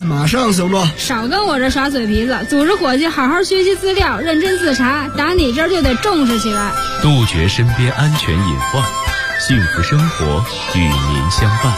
马上行动！ 少跟我这耍嘴皮子，组织伙计好好学习资料，认真自查，打你这儿就得重视起来。 杜绝身边安全隐患，幸福生活与您相伴。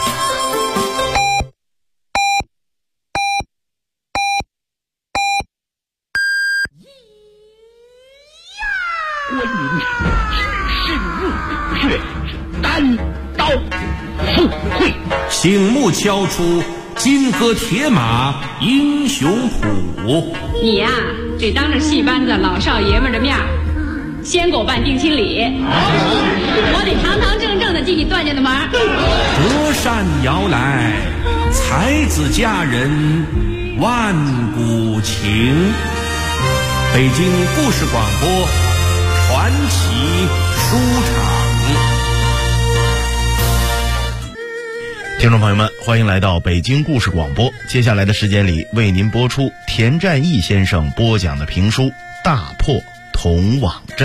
关云至深入却单刀赴会， 醒目敲出金戈铁马英雄谱。 你呀，得当着戏班子老少爷们的面先给我办定亲礼，我得堂堂正正的继你段家的忙。 隔山遥来，才子佳人万古情。北京故事广播传奇书场。 听众朋友们，欢迎来到北京故事广播。接下来的时间里，为您播出田占义先生播讲的评书《大破铜网阵》。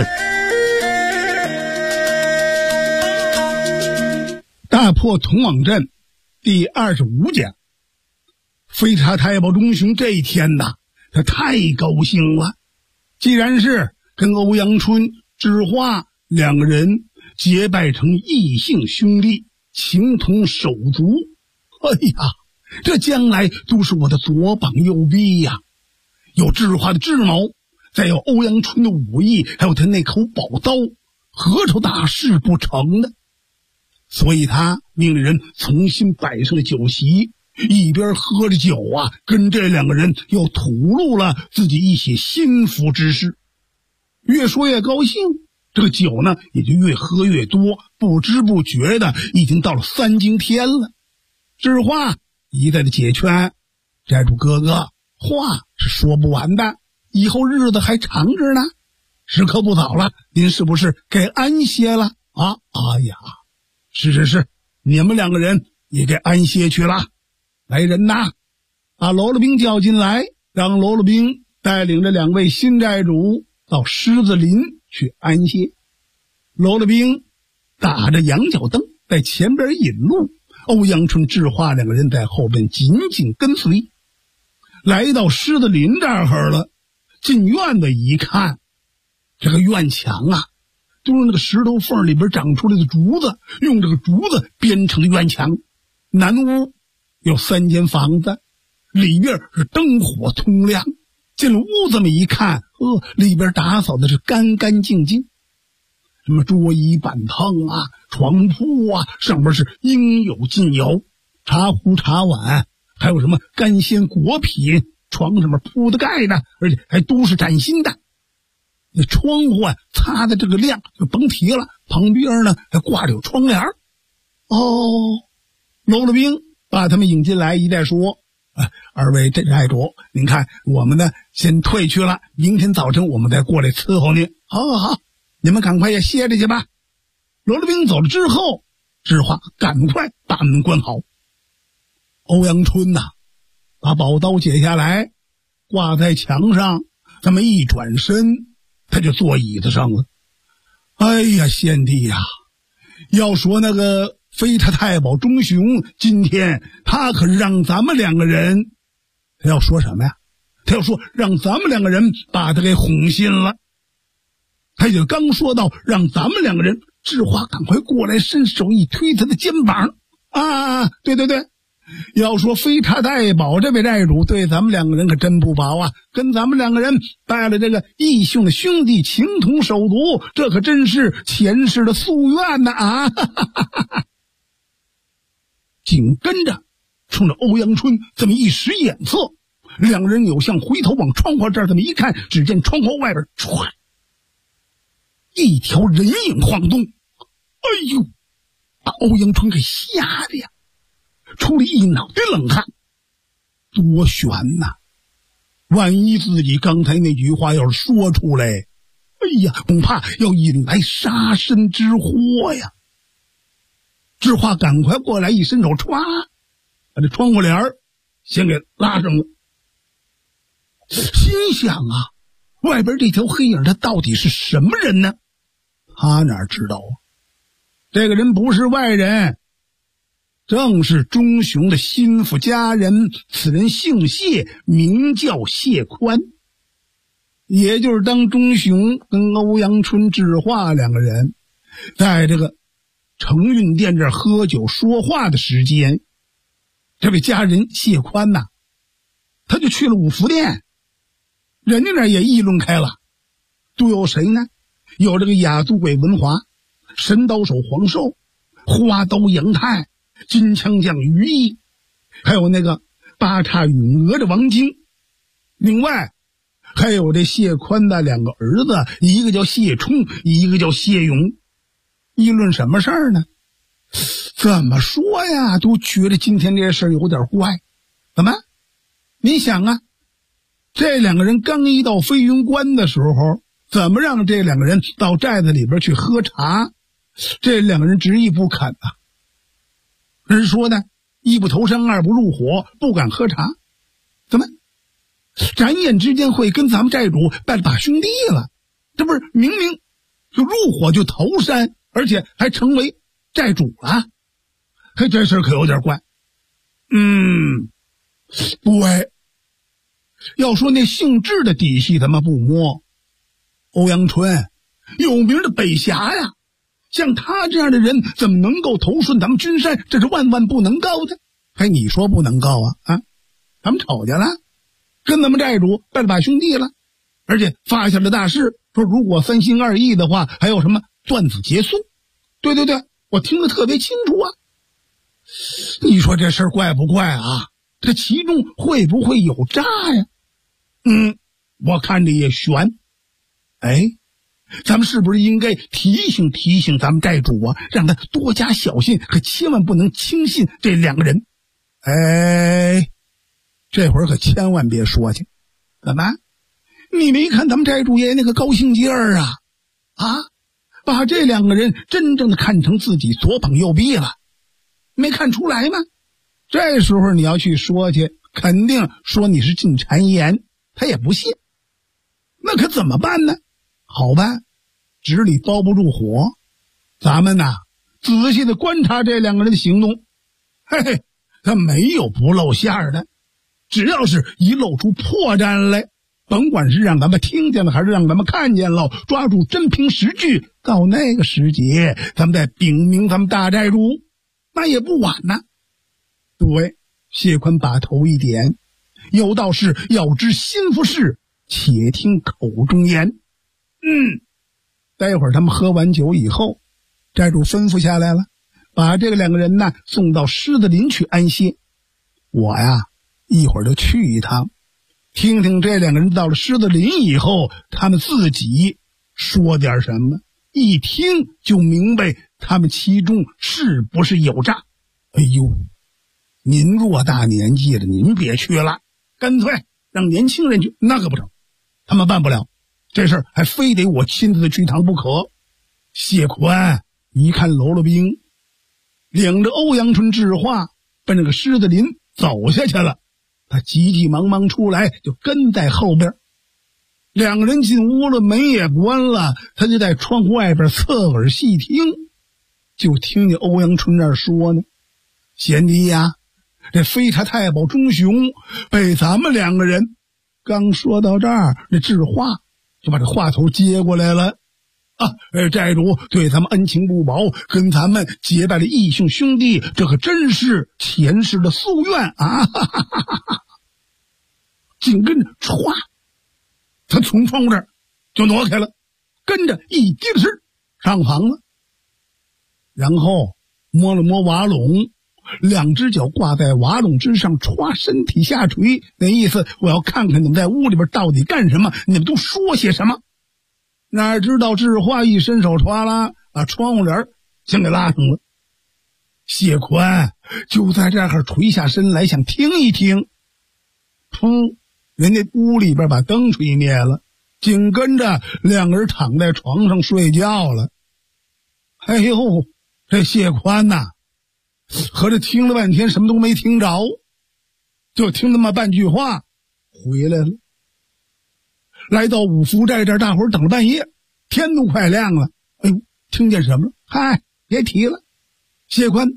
大破铜网阵第25讲。飞叉太保钟雄这一天呐，他太高兴了。既然是跟欧阳春、知花两个人结拜成异姓兄弟，情同手足，哎呀，这将来都是我的左膀右臂呀！有知花的智谋，再有欧阳春的武艺，还有他那口宝刀，何愁大事不成呢？所以他命令人重新摆上了酒席，一边喝着酒啊，跟这两个人又吐露了自己一些心腹之事。越说越高兴，这个酒呢也就越喝越多，不知不觉的已经到了3更天了。知花一再的解劝，寨主哥哥，话是说不完的，以后日子还长着呢，时刻不早了，您是不是该安歇了啊？哎呀，是，你们两个人也该安歇去了。来人呐，把罗罗兵叫进来，让罗罗兵带领着2位新寨主到狮子林去安歇。罗罗兵打着羊角灯在前边引路，欧阳春、智花两个人在后边紧紧跟随。来到狮子林这儿了，进院子一看，这个院墙啊，都是那个石头缝里边长出来的竹子，用这个竹子编成的院墙。南屋有3间房子，里边是灯火通亮。进了屋子么一看，里边打扫的是干干净净，什么桌椅板凳啊、床铺啊，上边是应有尽有，茶壶茶碗，还有什么干鲜果品，床上面铺的盖的，而且还都是崭新的。那窗户啊擦的这个亮就甭提了，旁边呢还挂着有窗帘。罗罗兵把他们引进来，一再说，二位寨主，您看我们呢先退去了，明天早晨我们再过来伺候您。好，你们赶快也歇着去吧。罗罗兵走了之后，知花赶快把门关好。欧阳春呐，把宝刀解下来挂在墙上，这么一转身，他就坐椅子上了。哎呀，贤弟呀，要说那个飞叉太保钟雄，今天他可是让咱们2个人，他要说什么呀？他要说让咱们2个人把他给哄信了。他就刚说到让咱们2个人，智花赶快过来，伸手一推他的肩膀。对，要说飞叉太保这位寨主对咱们2个人可真不薄啊，跟咱们2个人拜了这个义兄的兄弟，情同手足，这可真是前世的夙愿呐啊！紧跟着冲着欧阳春这么一使眼色，2个人扭向回头往窗户这儿这么一看，只见窗户外边唰一条人影晃动。哎呦，把欧阳春给吓的呀，出了一脑袋冷汗。多悬呐，万一自己刚才那句话要是说出来，哎呀，恐怕要引来杀身之祸呀。知花赶快过来，一伸手歘把这窗户帘先给拉上了。心想啊，外边这条黑影他到底是什么人呢？他哪知道啊，这个人不是外人， 正是钟雄的心腹家人，此人姓谢，名叫谢宽。也就是当钟雄跟欧阳春、智化两个人在这个承运殿这儿喝酒说话的时间，这位家人谢宽呐，他就去了五福殿，人家那儿也议论开了，都有谁呢？有这个雅都鬼文华、神刀手黄寿、花刀杨泰、金枪将于毅，还有那个八叉羽哪吒王晶，另外还有这谢宽的两个儿子，一个叫谢冲，一个叫谢勇。议论什么事儿呢？怎么说呀，都觉得今天这事儿有点怪。怎么？你想啊，这两个人刚一到飞云关的时候，怎么让这两个人到寨子里边去喝茶？这两个人执意不肯啊。人说呢，一不投生，二不入伙，不敢喝茶。怎么转眼之间会跟咱们寨主拜把兄弟了？这不是明明就入伙就投山，而且还成为寨主了？嘿，这事可有点怪。对，要说那姓智的底细咱们不摸，欧阳春有名的北侠呀，像他这样的人怎么能够投顺咱们君山？这是万万不能告的。嘿，你说不能告啊？咱们吵架了，跟咱们寨主拜了把兄弟了，而且发下了大誓，说如果三心二意的话，还有什么断子绝孙。对，我听得特别清楚啊。你说这事儿怪不怪啊？这其中会不会有诈呀？我看着也悬。咱们是不是应该提醒提醒咱们寨主啊，让他多加小心，可千万不能轻信这两个人。这会儿可千万别说去。怎么？你没看咱们寨主爷那个高兴劲儿啊？把这两个人真正的看成自己左膀右臂了，没看出来吗？这时候你要去说去，肯定说你是进谗言，他也不信。那可怎么办呢？好办，纸里包不住火，咱们呐仔细的观察这两个人的行动。他没有不露馅的，只要是一露出破绽来，甭管是让咱们听见了还是让咱们看见了，抓住真凭实据，到那个时节咱们再禀明咱们大寨主，那也不晚呢。对，谢宽把头一点，有道是要知心腹事，且听口中言。待会儿他们喝完酒以后，寨主吩咐下来了，把这个两个人呢送到狮子林去安歇。我呀一会儿就去一趟，听听这两个人到了狮子林以后，他们自己说点什么，一听就明白他们其中是不是有诈。您偌大年纪了，您别去了，干脆让年轻人去，那可不成，他们办不了，这事儿还非得我亲自去趟不可。谢宽一看喽啰兵，领着欧阳春、智化奔那个狮子林走下去了，他急急忙忙出来，就跟在后边。两个人进屋了，门也关了，他就在窗户外边侧耳细听，就听见欧阳春那儿说呢：贤弟呀，这飞差太保钟雄被咱们两个人。刚说到这儿，那智化就把这话头接过来了。寨主对咱们恩情不薄，跟咱们结拜了义兄兄弟，这可真是前世的夙愿啊！紧跟着歘，他从窗户这儿就挪开了，跟着一低着身上房了，然后摸了摸瓦垄，两只脚挂在瓦垄之上，歘，身体下垂，那意思我要看看你们在屋里边到底干什么，你们都说些什么。哪知道智化一伸手，歘啦，把窗户帘先给拉上了。谢宽就在这儿垂下身来，想听一听。人家屋里边把灯吹灭了，紧跟着两个人躺在床上睡觉了。这谢宽呐，合着听了半天什么都没听着，就听那么半句话回来了。来到五福寨这儿，大伙儿等了半夜，天都快亮了。听见什么了？别提了。谢宽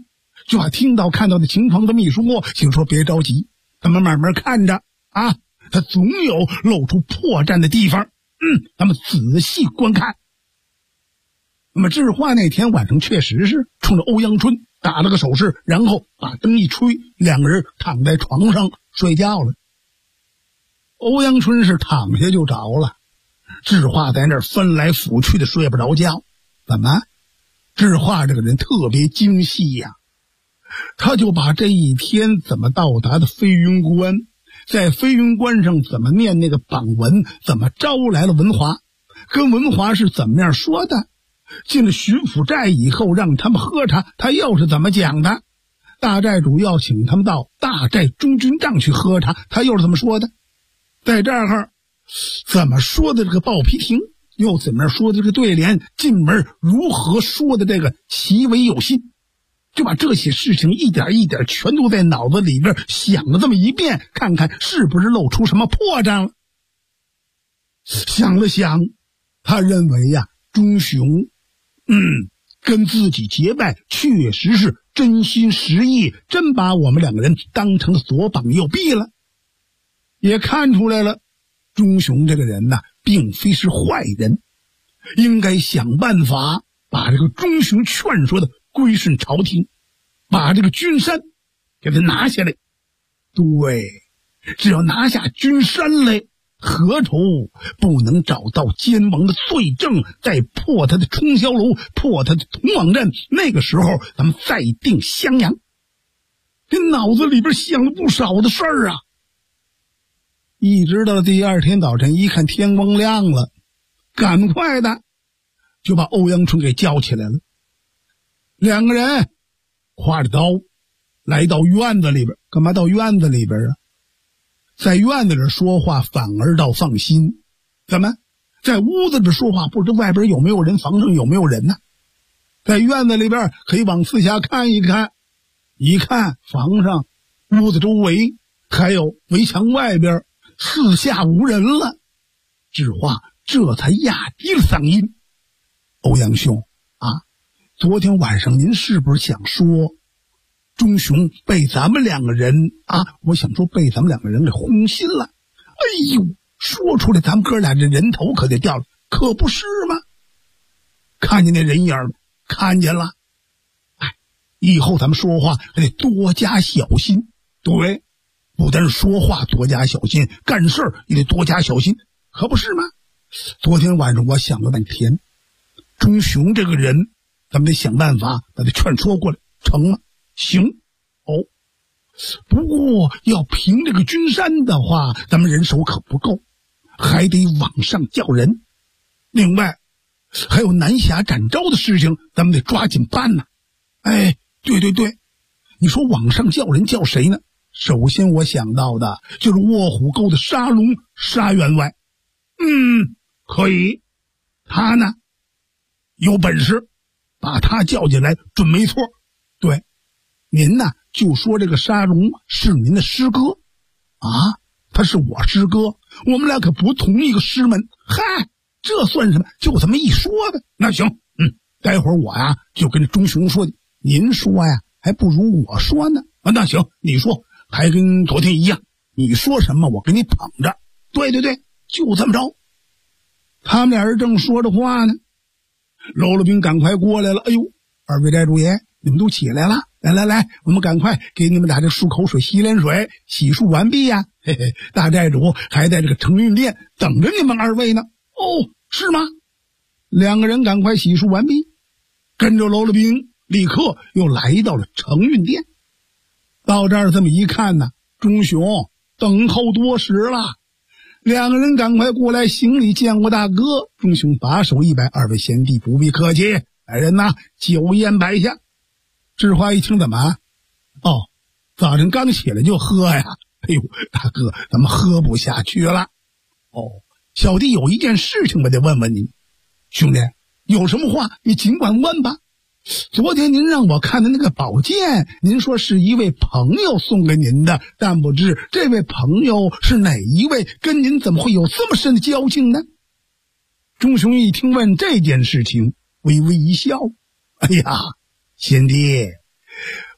就把听到看到的情况这么一说，就说别着急，咱们慢慢看着啊，他总有露出破绽的地方。咱们仔细观看。那么智化那天晚上确实是冲着欧阳春打了个手势，然后把灯一吹，两个人躺在床上睡觉了。欧阳春是躺下就着了，智化在那儿翻来覆去的睡不着觉。怎么？智化这个人特别精细呀，他就把这一天怎么到达的飞云关，在飞云关上怎么念那个榜文，怎么招来了文华，跟文华是怎么样说的，进了巡抚寨以后让他们喝茶，他又是怎么讲的，大寨主要请他们到大寨中军帐去喝茶，他又是怎么说的，在这儿怎么说的这个报批亭，又怎么说的这个对联，进门如何说的这个其为有心，就把这些事情一点一点全都在脑子里边想了这么一遍，看看是不是露出什么破绽了。想了想，他认为呀，钟雄跟自己结拜确实是真心实意，真把我们两个人当成左膀右臂了。也看出来了，钟雄这个人呐，并非是坏人，应该想办法把这个钟雄劝说的归顺朝廷，把这个君山给他拿下来。对，只要拿下君山来，何愁不能找到奸王的罪证，再破他的冲霄楼，破他的铜网阵，那个时候咱们再定襄阳。这脑子里边想了不少的事儿啊。一直到第二天早晨，一看天光亮了，赶快的就把欧阳春给叫起来了。两个人挎着刀来到院子里边。干嘛到院子里边啊？在院子里说话反而倒放心。怎么在屋子里说话不知外边有没有人，房上有没有人呢？在院子里边可以往四下看一看，一看房上屋子周围还有围墙外边四下无人了。智化这才压低了嗓音，欧阳兄啊，昨天晚上您是不是想说钟雄被咱们两个人啊，我想说被咱们两个人给轰心了。哎呦，说出来咱们哥俩这人头可得掉了，可不是吗？看见那人影了？看见了。以后咱们说话还得多加小心。对，不但是说话多加小心，干事也得多加小心，可不是吗？昨天晚上我想了半天，钟雄这个人咱们得想办法把他劝说过来，成吗？行。不过要平这个君山的话，咱们人手可不够，还得往上叫人。另外还有南峡展昭的事情，咱们得抓紧办呢。对，你说往上叫人叫谁呢？首先我想到的就是卧虎沟的沙龙沙员外。可以，他呢有本事，把他叫进来准没错。对，您呢就说这个沙龙是您的师哥啊，他是我师哥，我们俩可不同一个师门。嗨，这算什么？就这么一说的。那行，待会儿我呀就跟钟雄说的，您说呀还不如我说呢。那行，你说还跟昨天一样，你说什么我给你捧着。对，就这么着。他们俩人正说着话呢，喽啰兵赶快过来了。哎呦，二位寨主爷，你们都起来了，来，我们赶快给你们俩这漱口水洗脸水，洗漱完毕呀。大寨主还在这个承运殿等着你们二位呢。是吗？两个人赶快洗漱完毕，跟着喽啰兵立刻又来到了承运殿。到这儿这么一看呢，钟雄等候多时了。两个人赶快过来行礼，见过大哥。钟雄把手一摆，二位贤弟不必客气，来人呐，酒宴摆下。智化一听，怎么？早晨刚起来就喝呀。哎呦，大哥，咱们喝不下去了。小弟有一件事情我得问问您。兄弟，有什么话你尽管问吧。昨天您让我看的那个宝剑，您说是一位朋友送给您的，但不知这位朋友是哪一位，跟您怎么会有这么深的交情呢？钟雄一听问这件事情，微微一笑。哎呀，贤弟，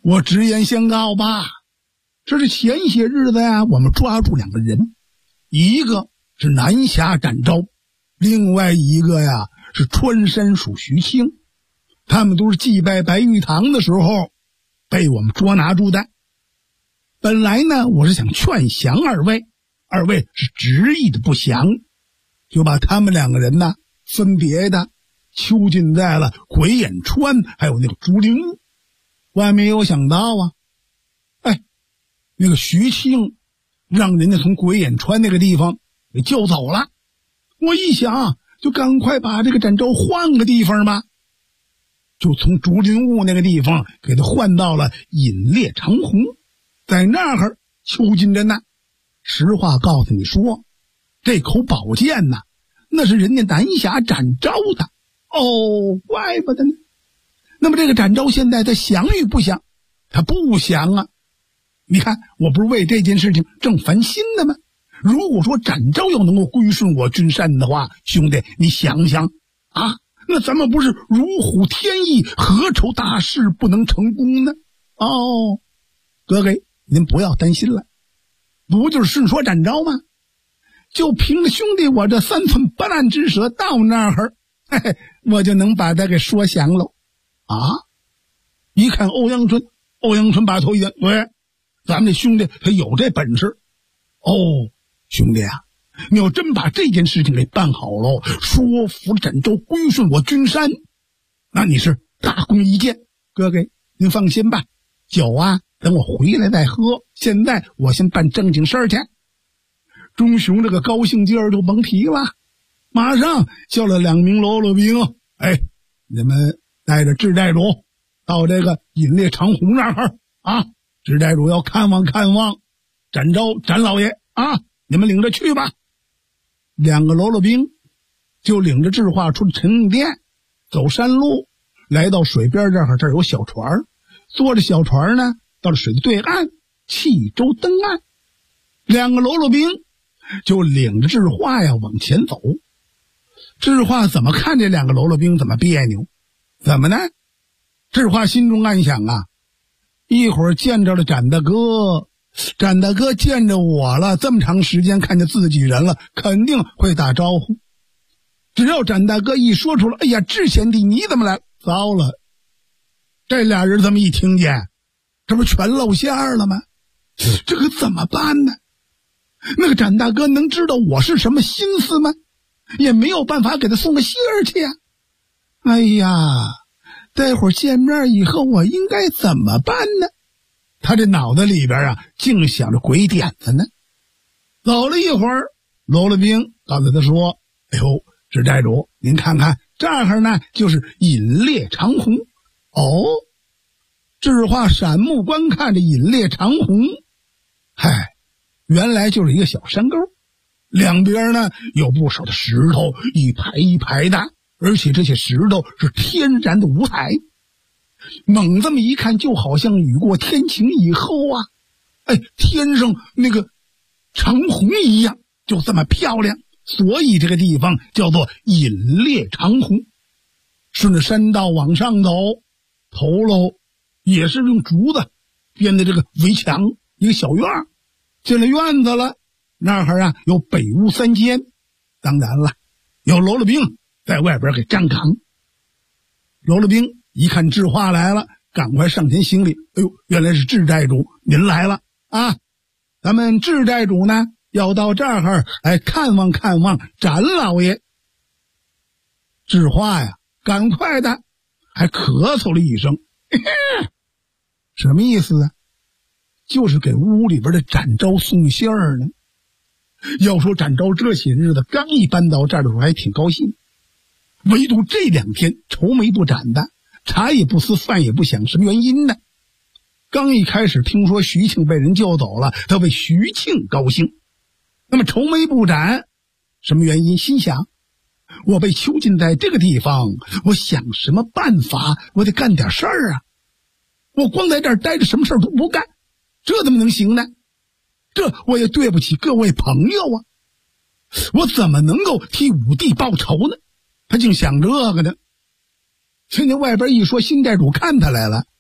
我直言相告吧，这是前些日子呀，我们抓住2个人，一个是南侠展昭，另外一个呀是川山属徐庆，他们都是祭拜白玉堂的时候被我们捉拿住的。本来呢，我是想劝降二位是执意的不降，就把他们2个人呢分别的囚禁在了鬼眼川还有那个竹林屋。万没有想到啊，那个徐庆让人家从鬼眼川那个地方给救走了。我一想，就赶快把这个展昭换个地方吧，就从竹林屋那个地方给他换到了隐烈长虹，在那儿囚禁着呢。实话告诉你说，这口宝剑呢，那是人家南侠展昭的。哦，怪不得呢。那么这个展昭现在他降与不降？他不降啊。你看，我不是为这件事情正烦心的吗？如果说展昭要能够归顺我君山的话，兄弟你想想啊，那咱们不是如虎添翼，何愁大事不能成功呢？哦，哥哥您不要担心了，不就是顺说展昭吗？就凭着兄弟我这3寸不烂之舌到那儿，我就能把他给说降喽。啊！一看欧阳春把头一点，对，咱们这兄弟他有这本事。哦，兄弟啊，你要真把这件事情给办好喽，说服展昭归顺我君山，那你是大功一件。哥哥您放心吧，酒啊等我回来再喝，现在我先办正经事儿去。钟雄这个高兴劲儿就甭提了，马上叫了2名喽啰兵，你们带着智寨主到这个隐烈长虹那儿啊，智寨主要看望展昭展老爷啊，你们领着去吧。2个喽啰兵就领着智化出了陈应殿，走山路来到水边这儿有小船，坐着小船呢到了水的对岸，弃舟登岸。2个喽啰兵就领着智化呀往前走。智化怎么看这2个喽啰兵怎么别扭？怎么呢？智化心中暗想啊，一会儿见着了展大哥见着我了，这么长时间看见自己人了，肯定会打招呼。只要展大哥一说出了，哎呀，智贤弟你怎么来了？糟了，这俩人这么一听见，这不全露馅了吗？这可怎么办呢？那个展大哥能知道我是什么心思吗？也没有办法给他送个信儿去啊。哎呀，待会儿见面以后我应该怎么办呢？他这脑袋里边啊净想着鬼点子呢。走了一会儿，喽啰兵告诉他说，哎呦，智寨主您看看这儿呢就是隐烈长虹。哦，智化闪目观看着隐烈长虹，原来就是一个小山沟，两边呢有不少的石头，一排一排的，而且这些石头是天然的五彩。猛这么一看，就好像雨过天晴以后啊，天上那个长虹一样，就这么漂亮。所以这个地方叫做隐烈长虹。顺着山道往上走，头喽也是用竹子编的这个围墙，一个小院儿。进了院子了，那儿啊有北屋3间，当然了，有喽啰兵在外边给站岗。喽啰兵一看智化来了，赶快上前行礼。哎呦，原来是智寨主您来了啊！咱们智寨主呢要到这儿来看望看望展老爷。智化呀赶快的还咳嗽了一声，什么意思啊？就是给屋里边的展昭送信儿呢。要说展昭这些日子刚一搬到这儿的时候还挺高兴，唯独这2天愁眉不展的，茶也不思饭也不想，什么原因呢？刚一开始听说徐庆被人救走了，他为徐庆高兴，那么愁眉不展，什么原因？心想我被囚禁在这个地方，我想什么办法，我得干点事儿啊！我光在这儿待着什么事儿都不干，这怎么能行呢？这我也对不起各位朋友啊，我怎么能够替武帝报仇呢？他竟想这个呢。听见外边一说新寨主看他来了，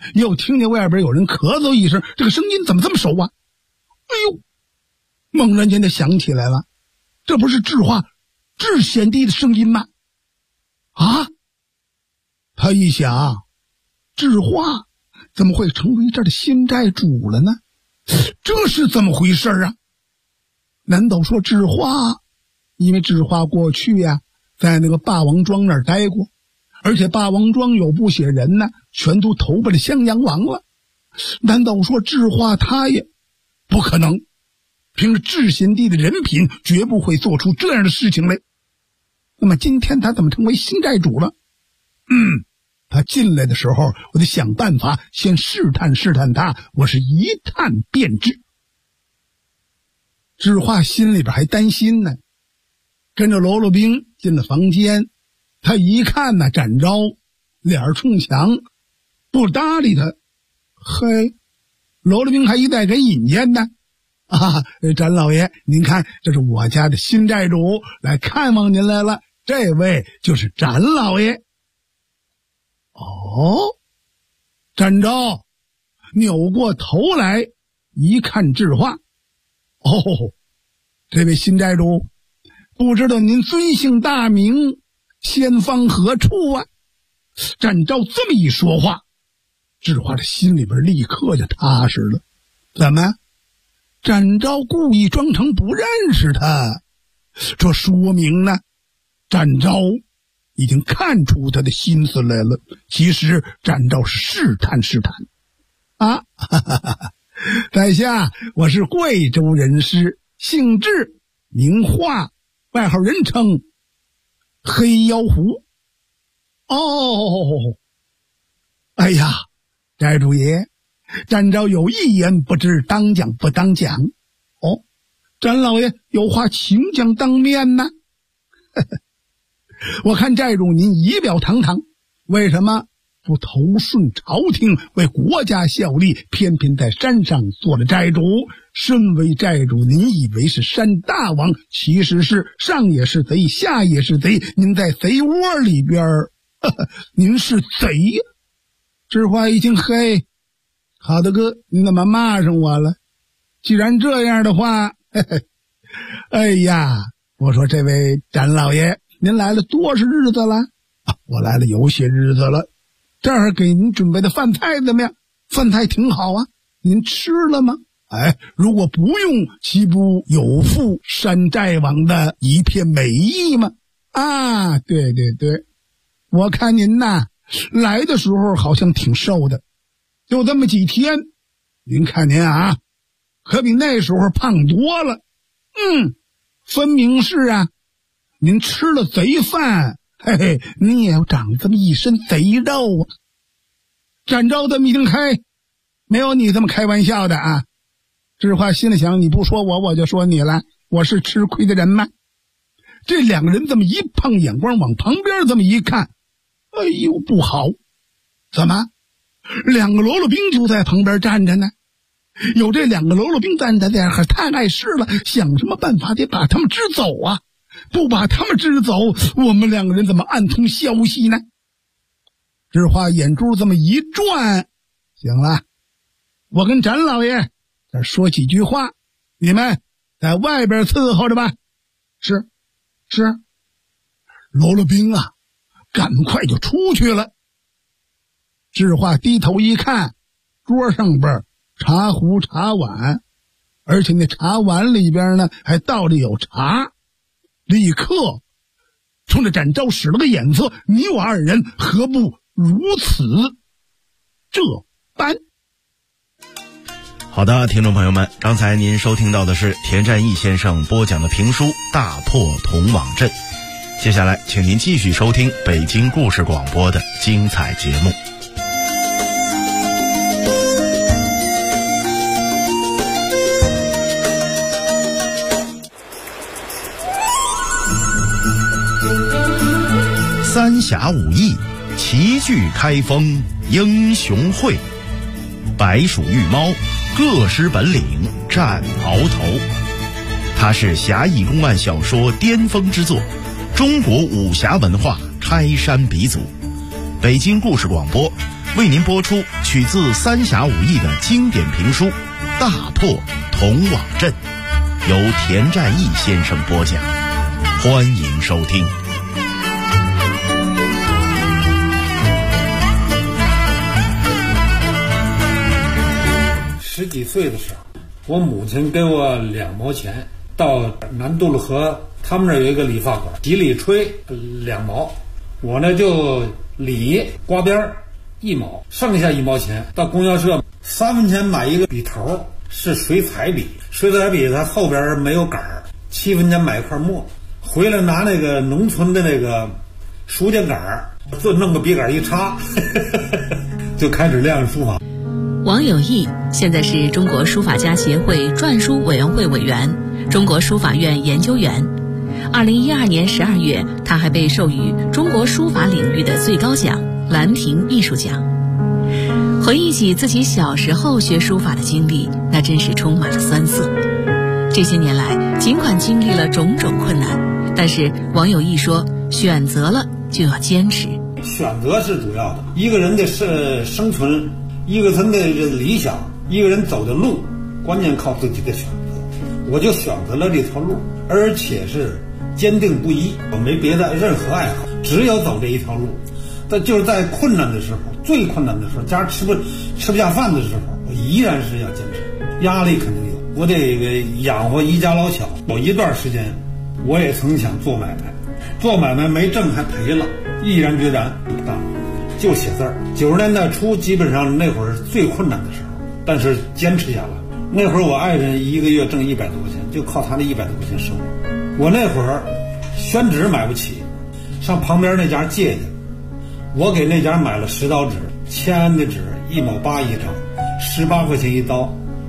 又听见外边有人咳嗽一声，这个声音怎么这么熟啊？哎呦，猛然间他想起来了，这不是智化智贤弟的声音吗？啊，他一想，智化怎么会成为这儿的新寨主了呢？这是怎么回事啊？难道说智化，因为智化过去呀，在那个霸王庄那儿待过，而且霸王庄有不些人呢，全都投奔了襄阳王了。难道说智化他也不可能？凭着智贤弟的人品，绝不会做出这样的事情来。那么今天他怎么成为新寨主了？他进来的时候，我得想办法先试探试探他，我是一探便知。智化心里边还担心呢，跟着喽啰兵进了房间。他一看呢，展昭脸冲墙，不搭理他。嘿，喽啰兵还一再给引荐呢。展老爷，您看，这是我家的新寨主来看望您来了，这位就是展老爷。哦，展昭扭过头来一看智化，这位新寨主，不知道您尊姓大名，先方何处啊？展昭这么一说话，智化的心里边立刻就踏实了。怎么？展昭故意装成不认识他，这说明呢，展昭已经看出他的心思来了。其实展昭是试探试探啊！在下我是贵州人士，姓智名化，外号人称黑妖狐。哎呀，寨主爷，展昭有一言不知，当讲不当讲。展老爷有话请讲当面呢。我看寨主您仪表堂堂，为什么不投顺朝廷，为国家效力，偏偏在山上做了寨主？身为寨主，您以为是山大王，其实是上也是贼，下也是贼，您在贼窝里边您是贼呀！智化一听，嘿，好的哥，你怎么骂上我了？既然这样的话，哎呀，我说这位展老爷，您来了多少日子了？我来了有些日子了。这儿给您准备的饭菜怎么样？饭菜挺好啊，您吃了吗？如果不用，岂不有负山寨王的一片美意吗？对对对，我看您呐，来的时候好像挺瘦的，就这么几天，您看您啊，可比那时候胖多了。分明是啊，您吃了贼饭，您也要长这么一身贼肉啊！展昭这么一听，没有你这么开玩笑的啊！智化心里想，你不说我就说你了，我是吃亏的人吗？这两个人这么一碰，眼光往旁边这么一看，哎呦，不好！怎么？两个喽啰兵就在旁边站着呢。有这两个喽啰兵站在这儿，太碍事了，想什么办法得把他们支走啊！不把他们支走，我们两个人怎么暗通消息呢？智化眼珠这么一转，行了，我跟展老爷这说几句话，你们在外边伺候着吧。是。喽啰兵啊，赶快就出去了。智化低头一看，桌上边茶壶茶碗，而且那茶碗里边呢还倒着有茶，立刻冲着展昭使了个眼色，你我二人何不如此这般？ 好的，听众朋友们，刚才您收听到的是田占义先生播讲的评书《大破铜网阵》，接下来请您继续收听北京故事广播的精彩节目。三峡武艺，齐聚开封英雄会，白鼠玉猫，各施本领战鳌头。它是侠义公案小说巅峰之作，中国武侠文化开山鼻祖。北京故事广播为您播出取自三侠五义的经典评书《大破童网阵》，由田占义先生播讲，欢迎收听。 10几岁的时候，我母亲给我2毛钱，到南渡路河他们那儿有一个理发馆，洗理吹2毛，我呢就理刮边1毛，剩下1毛钱到供销社3分钱买一个笔头，是水彩笔，水彩笔它后边没有杆儿，7分钱买一块墨，回来拿那个农村的那个书架杆儿，就弄个笔杆一插就开始练书法。 王有义现在是中国书法家协会篆书委员会委员、中国书法院研究员。2012年12月，他还被授予中国书法领域的最高奖兰亭艺术奖。回忆起自己小时候学书法的经历，那真是充满了酸涩。这些年来，尽管经历了种种困难，但是王有义说，选择了就要坚持。 选择是主要的，一个人的生存，一个人的理想，一个人走的路，关键靠自己的选择。我就选择了这条路，而且是坚定不移，我没别的任何爱好，只有走这一条路。但就是在困难的时候，最困难的时候，家吃不下饭的时候，我依然是要坚持。压力肯定有，我得养活一家老小。有一段时间，我也曾想做买卖，做买卖没挣还赔了，毅然决然不干，就写字儿。90年代初，基本上那会儿是最困难的时候，但是坚持下来。那会儿我爱人1个月挣100多块钱，就靠他那100多块钱生活。我那会儿宣纸买不起，上旁边那家借去，我给那家买了10刀纸，签的纸1毛8一张，18块钱一刀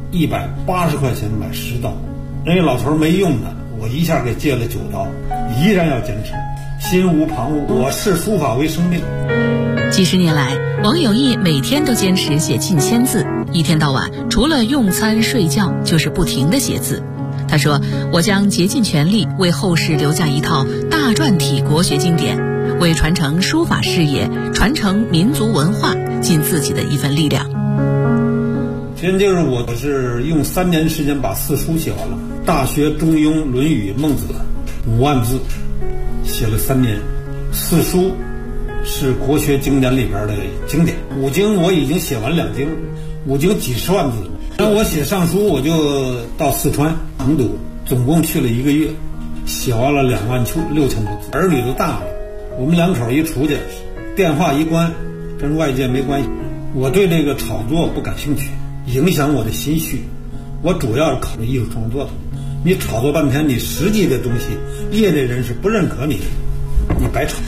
，180块钱买10刀。人家老头没用的，我一下给借了9刀，依然要坚持，心无旁骛。我视书法为生命。 几十年来，王有义每天都坚持写近1000字，一天到晚除了用餐睡觉就是不停地写字。他说，我将竭尽全力为后世留下一套大篆体国学经典，为传承书法事业、传承民族文化尽自己的一份力量。 现在就是我是用3年时间把4书写完了，《大学》《中庸》《论语》《孟子》5万字，写了3年。4书是国学经典里边的经典，5经我已经写完2经，5经几十万字。然后我写上书，我就到四川成都，总共去了1个月，写完了26000多字。儿女都大了，我们2口一出去，电话一关，跟外界没关系。我对这个炒作不感兴趣，影响我的心绪。我主要是考虑艺术创作的。你炒作半天，你实际的东西，业内人士不认可你，你白炒。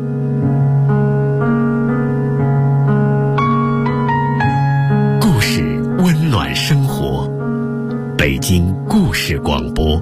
故事温暖生活，北京故事广播。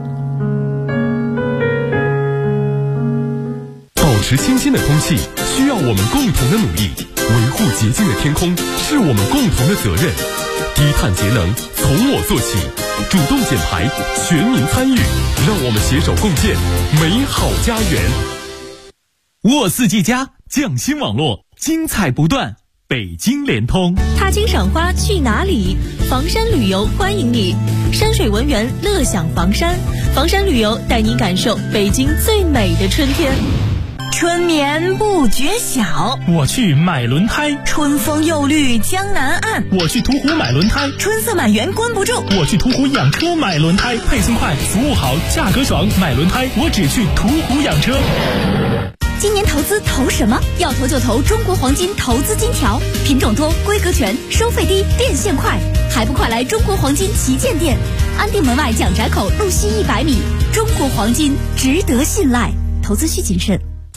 保持清新的空气需要我们共同的努力，维护洁净的天空是我们共同的责任。低碳节能从我做起，主动减排，全民参与，让我们携手共建美好家园。 沃4G+匠心网络，精彩不断，北京联通。 踏青赏花去哪里？房山旅游欢迎你，山水文园乐享房山，房山旅游带你感受北京最美的春天。 春眠不觉晓， 我去买轮胎； 春风又绿江南岸， 我去途湖买轮胎； 春色满园关不住， 我去途湖养车买轮胎。配送快，服务好，价格爽，买轮胎我只去途湖养车。 今年投资投什么？要投就投中国黄金投资金条，品种多，规格全，收费低，变现快，还不快来中国黄金旗舰店，安定门外蒋宅口路西100米。中国黄金值得信赖，投资需谨慎。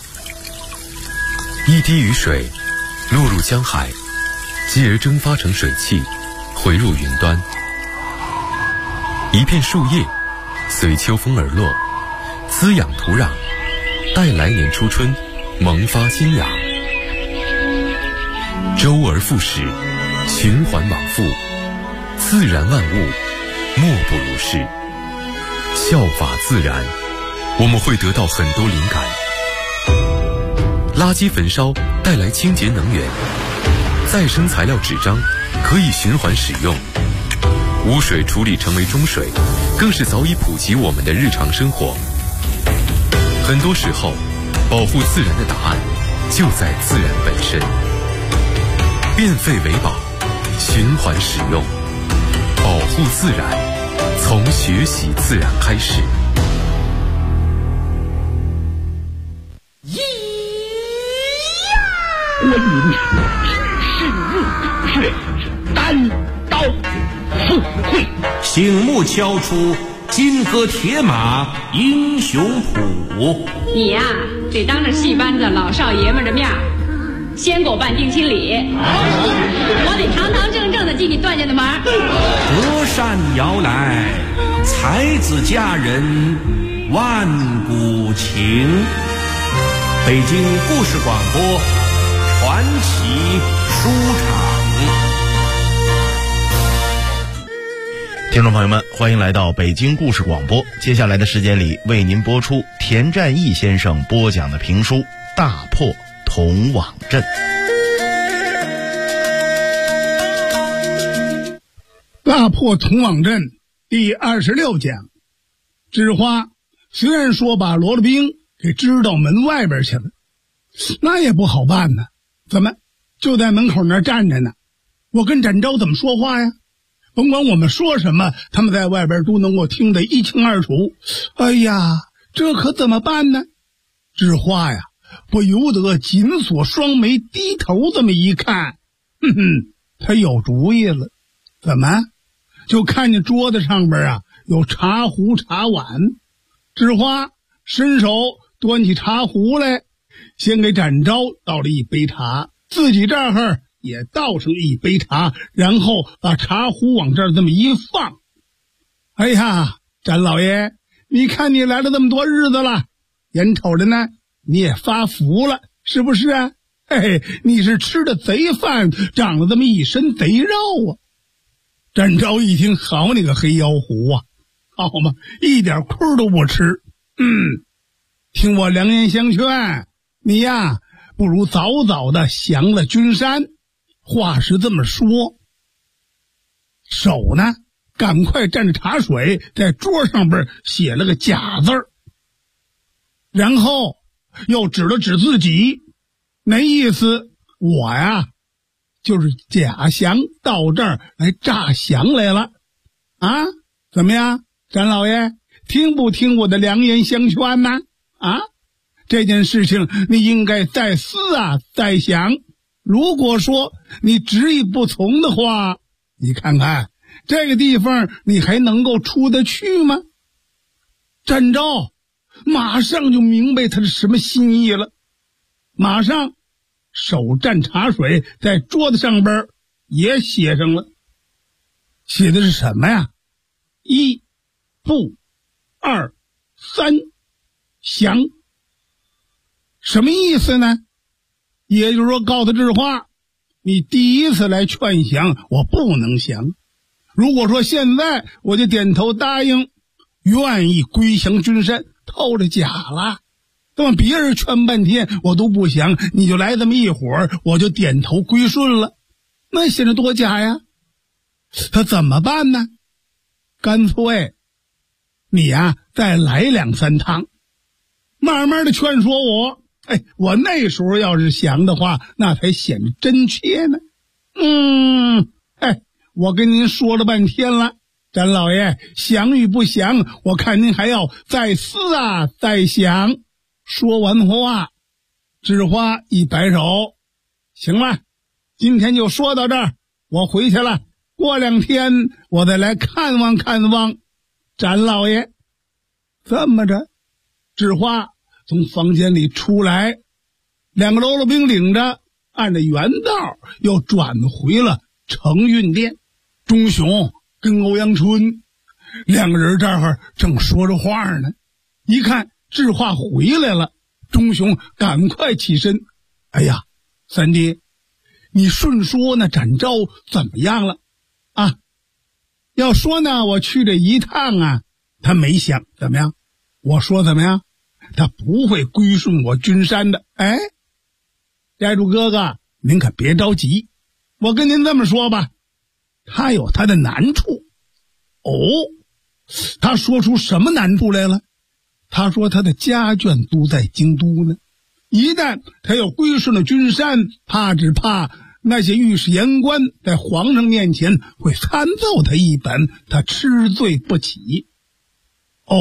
一滴雨水落入江海，继而蒸发成水汽，回入云端。一片树叶随秋风而落，滋养土壤，待来年初春萌发新芽。周而复始，循环往复，自然万物莫不如是。效法自然，我们会得到很多灵感。垃圾焚烧带来清洁能源， 再生材料纸张可以循环使用，污水处理成为中水，更是早已普及我们的日常生活。很多时候，保护自然的答案就在自然本身。变废为宝，循环使用，保护自然，从学习自然开始。 观音是日月单刀赴会， 醒目敲出金戈铁马英雄谱。 你呀，得当着戏班子老少爷们的面先给我办定亲礼，我得堂堂正正的进你段家的门。 隔山遥来，才子佳人万古情。北京故事广播传奇书场。 听众朋友们，欢迎来到北京故事广播。接下来的时间里，为您播出田占义先生播讲的评书《大破铜网阵》。 大破铜网阵第26讲。纸花虽然说把罗罗兵给支到门外边去了，那也不好办呢。怎么就在门口那儿站着呢？我跟展昭怎么说话呀？甭管我们说什么，他们在外边都能够听得一清二楚。哎呀，这可怎么办呢？纸花呀，不由得紧锁双眉，低头这么一看，他有主意了。怎么？就看见桌子上边啊有茶壶茶碗，纸花伸手端起茶壶来，先给展昭倒了一杯茶，自己这儿也倒上一杯茶，然后把茶壶往这儿这么一放。哎呀，展老爷，你看你来了这么多日子了，眼瞅着呢你也发福了，是不是啊？嘿，你是吃的贼饭，长了这么一身贼肉啊！展昭一听，好你个黑妖狐啊，好嘛，一点亏都不吃。听我良言相劝，你呀不如早早的降了君山。话是这么说，手呢赶快蘸着茶水在桌上边写了个假字儿，然后又指了指自己，那意思我呀就是假降到这儿来诈降来了啊！怎么样，展老爷，听不听我的良言相劝呢？啊，这件事情你应该再思啊再想，如果说你执意不从的话，你看看这个地方你还能够出得去吗？展昭马上就明白他是什么心意了，马上手蘸茶水在桌子上边也写上了，写的是什么呀？1不2 3降。什么意思呢？也就是说告诉纸花，你第一次来劝降我不能降，如果说现在我就点头答应愿意归降君山，透着假了。那么别人劝半天我都不降，你就来这么一会儿我就点头归顺了，那显得多假呀。他怎么办呢？干脆你呀再来2、3趟，慢慢的劝说我，我那时候要是降的话，那才显得真切呢。我跟您说了半天了，展老爷，降与不降，我看您还要再思啊再想。说完话，纸花一摆手，行了，今天就说到这儿，我回去了，过2天我再来看望看望展老爷。这么着，纸花从房间里出来，2个喽啰兵领着，按着原道又转回了承运殿。钟雄跟欧阳春2个人这儿正说着话呢，一看纸花回来了，钟雄赶快起身，哎呀，三弟，你顺说那展昭怎么样了啊？要说呢，我去这一趟啊，他没想怎么样，我说怎么样，他不会归顺我君山的。寨主哥哥您可别着急， 我跟您这么说吧，他有他的难处。哦，他说出什么难处来了？他说他的家眷都在京都呢，一旦他要归顺了君山，只怕那些御史言官在皇上面前会参奏他一本，他吃罪不起。哦，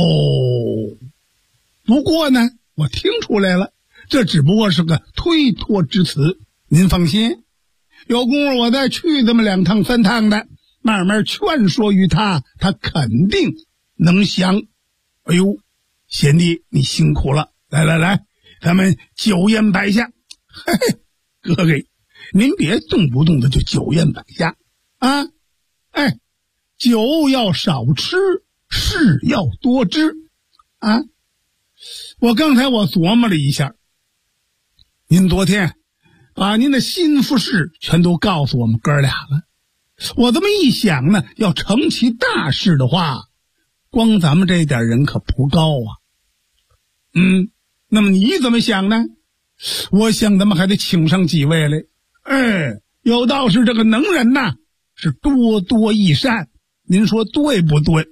不过呢，我听出来了，这只不过是个推脱之词。您放心，有功夫我再去这么2趟3趟的，慢慢劝说于他，他肯定能降。哎呦，贤弟你辛苦了，来，咱们酒宴摆下。嘿嘿，哥哥，您别动不动的就酒宴摆下啊！哎，酒要少吃，事要多知啊！我刚才琢磨了一下，您昨天把您的心腹事全都告诉我们哥俩了。我这么一想呢，要成其大事的话，光咱们这点人可不高啊。那么你怎么想呢？我想咱们还得请上几位来。有道是这个能人呐，是多多益善，您说对不对？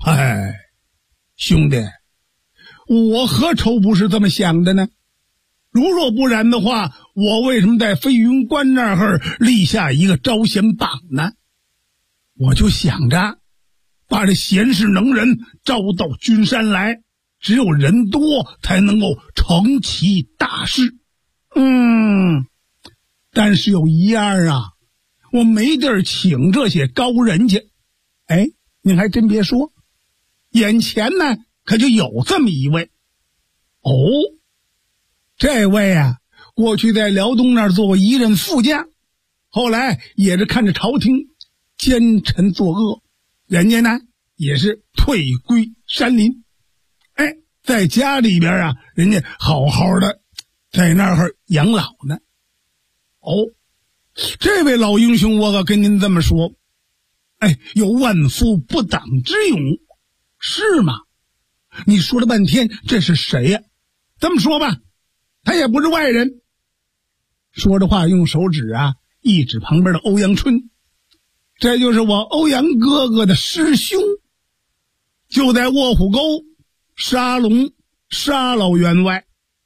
兄弟，我何愁不是这么想的呢？如若不然的话，我为什么在飞云关那儿立下一个招贤榜呢？我就想着把这贤士能人招到君山来，只有人多才能够成其大事。但是有一样啊，我没地儿请这些高人去。您还真别说，眼前呢可就有这么一位。这位啊，过去在辽东那儿做过一任副将，后来也是看着朝廷奸臣作恶，人家呢也是退归山林。在家里边啊，人家好好的在那儿养老呢。这位老英雄，我可跟您这么说，有万夫不挡之勇，是吗？你说了半天，这是谁呀？这么说吧，他也不是外人。说着话，用手指一指旁边的欧阳春，这就是我欧阳哥哥的师兄，就在卧虎沟沙龙沙老员外。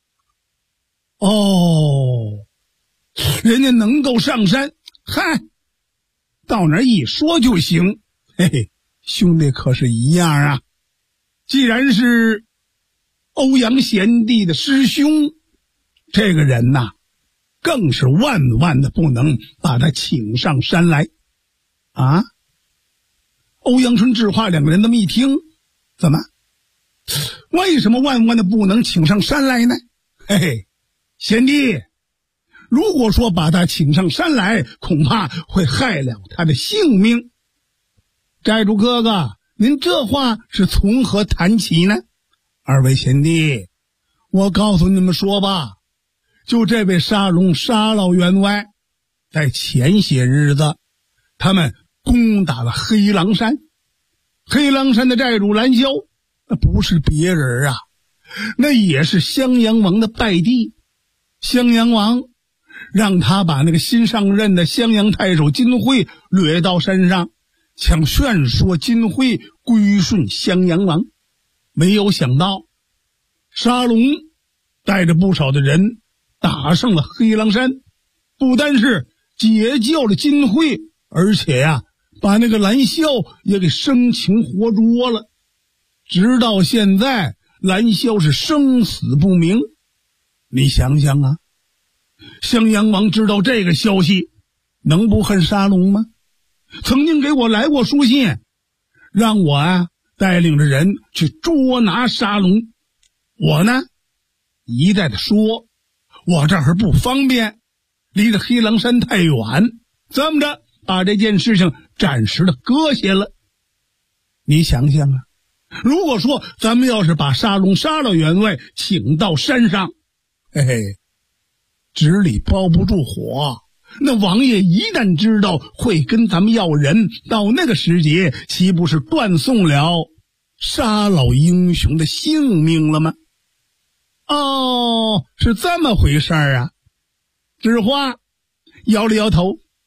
人家能够上山，到那儿一说就行。兄弟可是一样啊，既然是欧阳贤弟的师兄，这个人呐，更是万万的不能把他请上山来啊！欧阳春、智化两个人这么一听，怎么？为什么万万的不能请上山来呢？贤弟，如果说把他请上山来，恐怕会害了他的性命。寨主哥哥，您这话是从何谈起呢？二位贤弟，我告诉你们说吧，就这位沙龙沙老员外，在前些日子，他们攻打了黑狼山。黑狼山的寨主蓝霄，那不是别人啊，那也是襄阳王的拜弟。襄阳王让他把那个新上任的襄阳太守金辉掠到山上，想劝说金辉归顺襄阳王。没有想到沙龙带着不少的人打上了黑狼山，不单是解救了金辉，而且把那个蓝霄也给生擒活捉了。直到现在，蓝霄是生死不明。你想想啊，襄阳王知道这个消息，能不恨沙龙吗？曾经给我来过书信，让我带领着人去捉拿沙龙。我呢一再的说，我这儿不方便，离着黑狼山太远，这么着把这件事情暂时的搁下了。你想想啊，如果说咱们要是把沙龙沙老员外请到山上，纸里包不住火，那王爷一旦知道会跟咱们要人，到那个时节，岂不是断送了沙老英雄的性命了吗？是这么回事啊。纸花摇了摇头，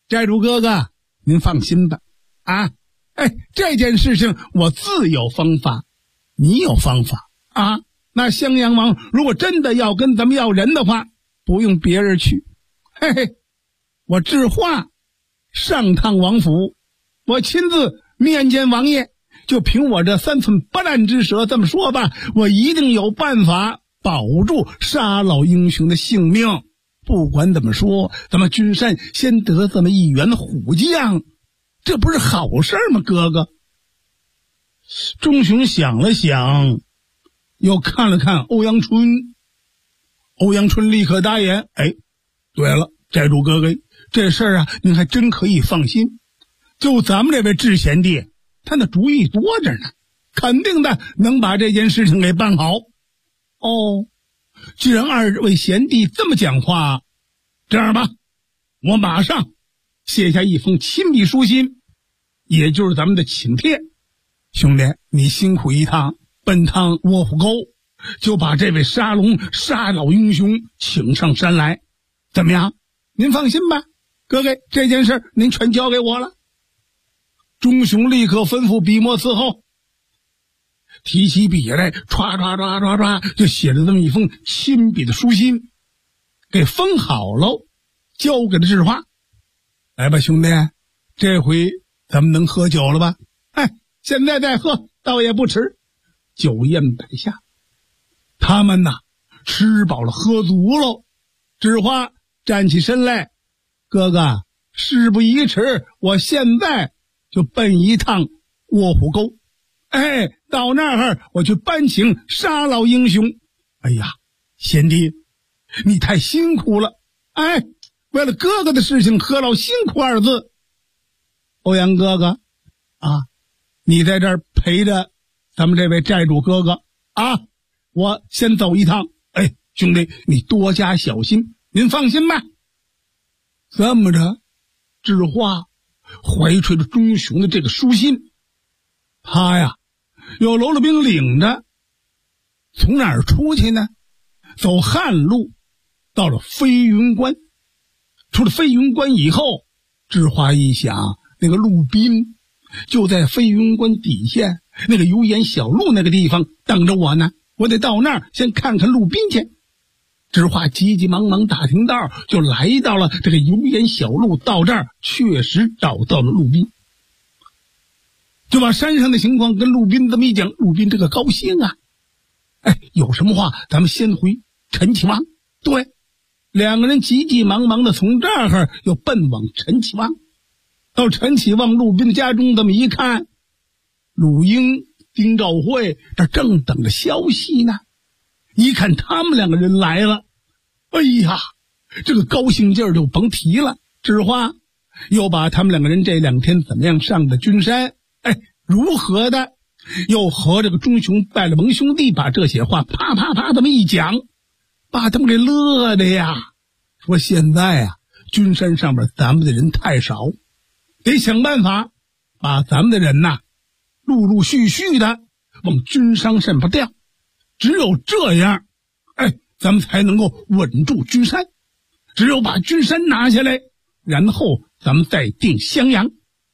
寨主哥哥，您放心吧，啊，这件事情我自有方法，你有方法啊。那襄阳王如果真的要跟咱们要人的话，不用别人去，嘿嘿，我智化上趟王府，我亲自面见王爷，就凭我这3寸不烂之舌，这么说吧，我一定有办法保住沙老英雄的性命。不管怎么说，咱们君山先得这么一员虎将，这不是好事吗？哥哥。钟雄想了想，又看了看欧阳春，欧阳春立刻答言：对了，寨主哥哥，这事儿啊，您还真可以放心。就咱们这位智贤弟，他那主意多着呢，肯定的能把这件事情给办好。哦，既然2位贤弟这么讲话，这样吧，我马上写下一封亲笔书信，也就是咱们的请帖。兄弟，你辛苦一趟，奔趟卧虎沟，就把这位沙老英雄请上山来，怎么样？您放心吧，哥哥，这件事您全交给我了。钟雄立刻吩咐笔墨伺候，提起笔来，唰就写了这么一封亲笔的书信，给封好喽，交给了智化。来吧，兄弟，这回咱们能喝酒了吧？现在再喝倒也不迟。酒宴摆下，他们呐吃饱了喝足喽。智化站起身来，哥哥，事不宜迟，我现在就奔一趟卧虎沟。到那儿我去搬请沙老英雄。哎呀，贤弟，你太辛苦了，为了哥哥的事情何老辛苦2字。欧阳哥哥啊，你在这儿陪着咱们这位寨主哥哥啊，我先走一趟。兄弟，你多加小心，您放心吧。这么着，智化怀揣着钟雄的这个书信，他呀有喽啰兵领着，从哪儿出去呢？走旱路，到了飞云关。出了飞云关以后，智化一想，那个陆滨就在飞云关底下那个油盐小路那个地方等着我呢，我得到那儿先看看陆滨去。智化急急忙忙打听道，就来到了这个油盐小路，到这儿确实找到了陆滨，就把山上的情况跟陆滨这么一讲。陆滨这个高兴啊，有什么话咱们先回陈启旺。对，两个人急急忙忙的从这儿又奔往陈启旺。到陈启旺陆滨的家中，这么一看，鲁英、丁兆会这正等着消息呢。一看他们2个人来了，哎呀，这个高兴劲儿就甭提了。智化又把他们2个人这2天怎么样上的君山，如何的，又和这个钟雄拜了盟兄弟，把这些话啪啪啪这么一讲，把他们给乐的呀。说现在啊，君山上面咱们的人太少，得想办法把咱们的人呐陆陆续续的往君山上边调，只有这样，咱们才能够稳住君山。只有把君山拿下来，然后咱们再定襄阳。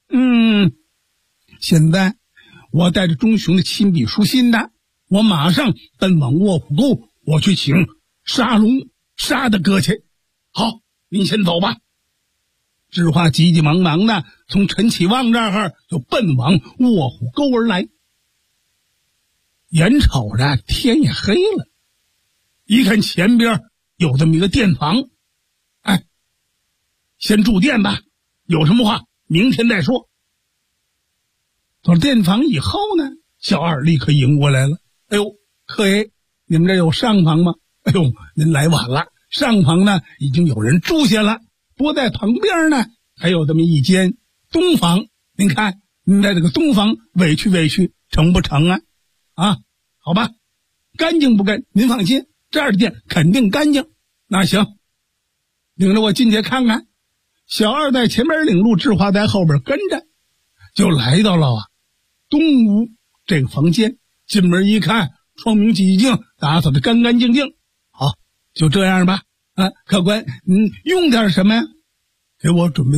现在我带着钟雄的亲笔书信的，我马上奔往卧虎沟，我去请沙大哥去。好，您先走吧。智化急急忙忙的从陈启旺这儿就奔往卧虎沟而来。眼瞅着天也黑了，一看前边有这么一个店房，先住店吧，有什么话明天再说。到了店房以后呢，小二立刻迎过来了。客爷，你们这有上房吗？您来晚了，上房呢已经有人住下了，不过在旁边呢还有这么一间东房，您看您在这个东房委屈成不成啊？好吧，干净不干您放心，这儿的店肯定干净。那行，领着我进去看看。小二在前边领路，智化在后边跟着，就来到了东屋这个房间。进门一看，窗明几净，打扫得干干净净。好，就这样吧。客官，您用点什么呀？给我准备的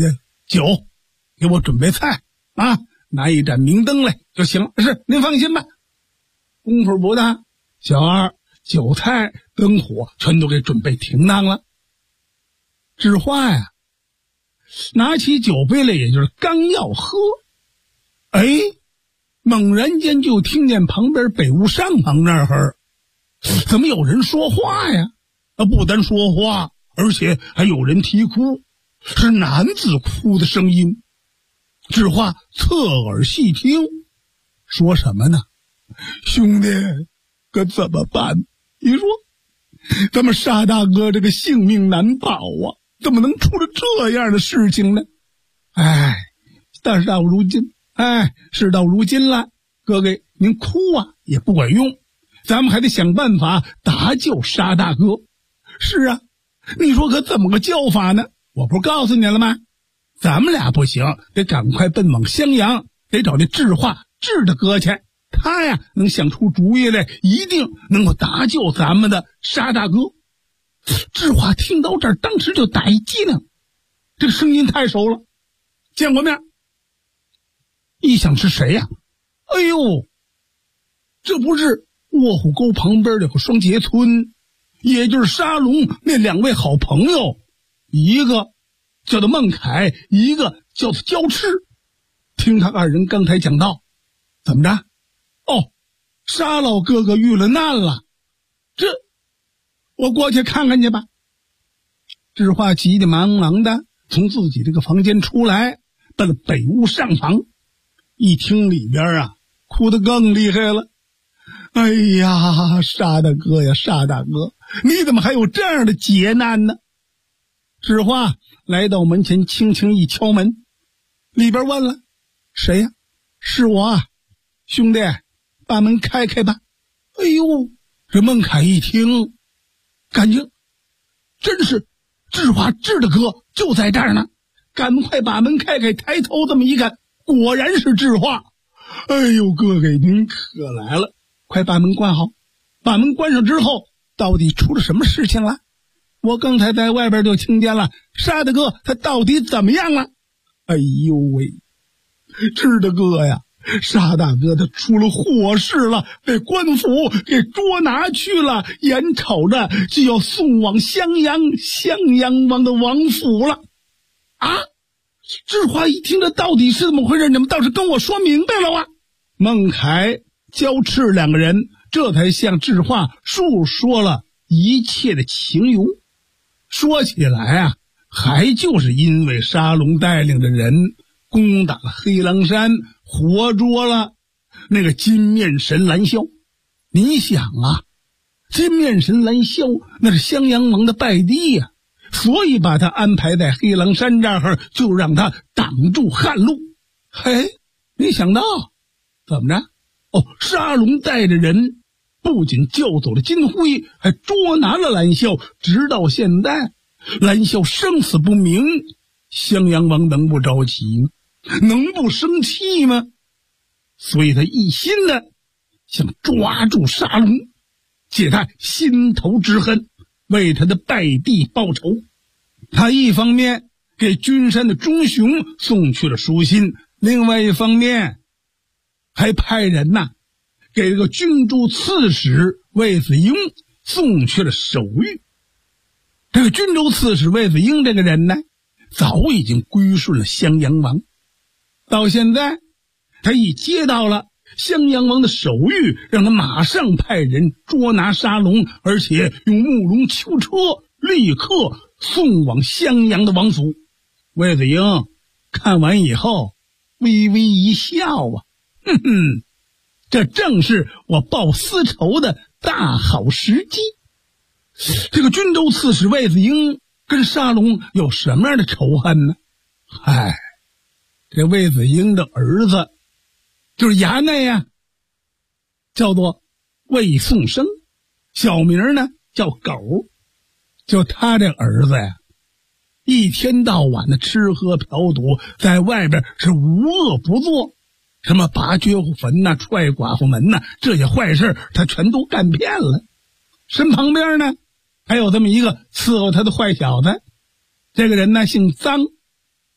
酒，给我准备菜啊，拿一盏明灯来就行了。是，您放心吧。功夫不大，小二酒菜灯火全都给准备停当了。智化呀，拿起酒杯来，也就是刚要喝，哎，猛然间就听见旁边北屋上房那儿怎么有人说话呀？不单说话，而且还有人啼哭，是男子哭的声音。智化侧耳细听，说什么呢？兄弟，可怎么办？你说咱们沙大哥这个性命难保啊，怎么能出了这样的事情呢？哎，但是到如今了，哥哥您哭啊也不管用，咱们还得想办法搭救沙大哥。是啊，你说可怎么个救法呢？我不是告诉你了吗？咱们俩不行，得赶快奔往襄阳，得找那智化智大哥去。他呀能想出主意来，一定能够搭救咱们的沙大哥。智化听到这儿，当时就打一激灵，这个声音太熟了，见过面。一想是谁呀？哎呦，这不是卧虎沟旁边有个双节村，也就是沙龙那两位好朋友，一个叫做孟凯，一个叫做焦赤。听他二人刚才讲到，怎么着？哦，沙老哥哥遇了难了，这我过去看看去吧。智化急急忙忙的从自己这个房间出来，奔了北屋上房。一听里边啊，哭得更厉害了。哎呀，沙大哥呀，沙大哥，你怎么还有这样的劫难呢？智化来到门前，轻轻一敲门，里边问了：谁呀？是我啊，兄弟，把门开开吧。哎呦，这孟凯一听，感觉真是智化智大哥就在这儿呢，赶快把门开开，抬头这么一看，果然是智化。哎呦，哥哥您可来了，快把门关好。把门关上之后，到底出了什么事情了？我刚才在外边就听见了，沙大哥他到底怎么样了？哎呦喂，智大哥呀，沙大哥他出了祸事了，被官府给捉拿去了，眼瞅着就要送往襄阳王的王府了。啊！智化一听这到底是怎么回事，你们倒是跟我说明白了啊！孟凯、焦赤两个人这才向智化述说了一切的情由。说起来啊，还就是因为沙龙带领着人攻打了黑狼山，活捉了那个金面神蓝霄。你想啊，金面神蓝霄那是襄阳王的拜弟呀，所以把他安排在黑狼山这儿，就让他挡住汉路。嘿，没想到怎么着？哦，沙龙带着人不仅救走了金辉，还捉拿了蓝霄，直到现在蓝霄生死不明，襄阳王能不着急吗？能不生气吗？所以他一心的想抓住沙龙，解他心头之恨，为他的拜弟报仇。他一方面给君山的钟雄送去了书信，另外一方面还派人给这个郡州刺史魏子英送去了手谕。这个郡州刺史魏子英这个人呢，早已经归顺了襄阳王，到现在他已接到了襄阳王的手谕，让他马上派人捉拿沙龙，而且用木龙囚车立刻送往襄阳的王府。魏子英看完以后微微一笑啊，哼哼，这正是我报私仇的大好时机。这个郡州刺史魏子英跟沙龙有什么样的仇恨呢？嗨，这魏子英的儿子就是衙内呀，叫做魏颂生，小名呢叫狗。就他这儿子呀，一天到晚的吃喝嫖赌，在外边是无恶不作，什么拔绝户坟踹寡妇门这些坏事他全都干遍了。身旁边呢还有这么一个伺候他的坏小子，这个人呢姓臧，